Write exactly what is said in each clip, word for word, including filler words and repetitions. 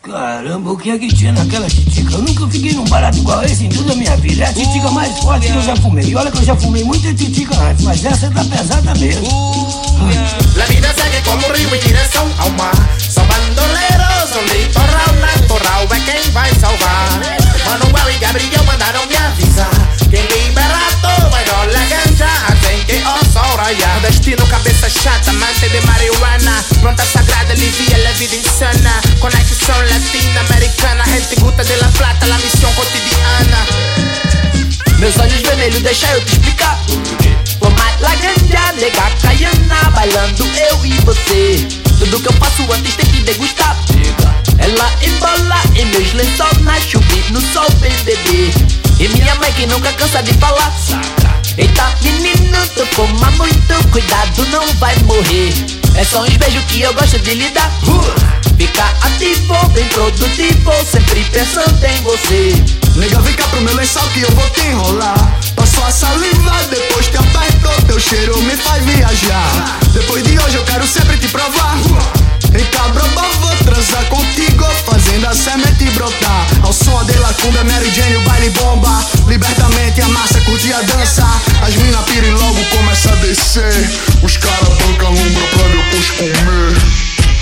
Caramba, o que é que tinha naquela titica? Eu nunca fiquei num barato igual esse em toda a minha vida. É a titica mais forte que eu já fumei. E olha que eu já fumei muita titica antes, mas essa tá pesada mesmo. La vida segue como um rio em direção ao mar. São bandoleiros, um litoral natural é quem vai salvar. Manuel e Gabriel mandaram me avisar. Quem liberado vai rolar ganja, tem que o raiar. Destino cabeça chata, amante de marihuana. Pronta sagrada, alivia a vida insana. Conexão latino-americana, gente guta de la plata, la missão cotidiana. Meus olhos vermelhos, deixa eu te explicar. Fumar la ganja, nega caiana, bailando eu e você. Tudo que eu faço antes tem que degustar. Ela embola em meus lençóis, na chuva e no sol, vem beber. E minha mãe que nunca cansa de falar. Eita menino, tu fuma muito, cuidado não vai morrer. É só uns beijos que eu gosto de lhe dar. Fica ativo, bem produtivo, sempre pensando em você. Nega, vem cá pro meu lençol que eu vou te enrolar. Passo a saliva, depois te aperto, teu cheiro me faz viajar. Depois de hoje eu quero sempre te provar. Eita braba, vou transar contigo, fazendo a semente brotar. Ao som de la cumbia, Mary Jane, o baile bomba. Libertamente a massa curte a dança. As mina pira e logo começa a descer. Os cara bancam lombra pra depois comer.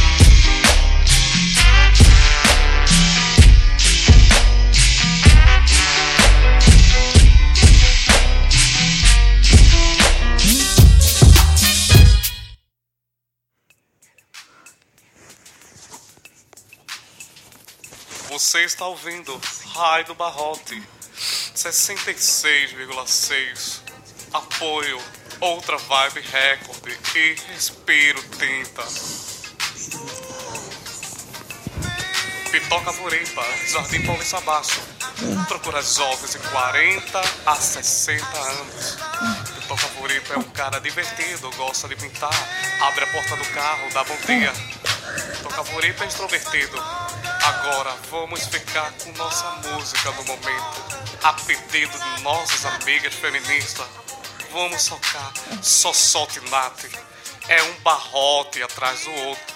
Você está ouvindo Raio do Barrote sessenta e seis vírgula seis. Apoio Outra Vibe Record e Respiro Tinta. Pitoca Burepa, Jardim Paulista Baixo. Procura jovens de quarenta a sessenta anos. Pitoca Burepa é um cara divertido, gosta de pintar, abre a porta do carro, dá bom dia. Pitoca Burepa é extrovertido. Agora vamos ficar com nossa música no momento, a pedido de nossas amigas feministas. Vamos tocar Só Solte Nate. É um barrote atrás do outro.